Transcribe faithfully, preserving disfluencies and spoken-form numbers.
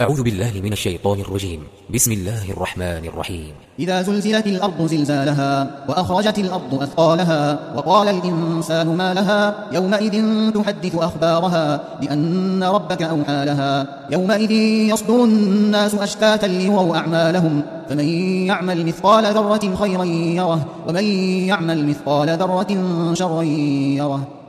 أعوذ بالله من الشيطان الرجيم. بسم الله الرحمن الرحيم. إذا زلزلت الأرض زلزالها وأخرجت الأرض أثقالها وقال الإنسان ما لها يومئذ تحدث أخبارها بأن ربك أوحى لها يومئذ يصدر الناس أشتاتا ليروا أعمالهم فمن يعمل مثقال ذرة خيرا يره ومن يعمل مثقال ذرة شرا يره.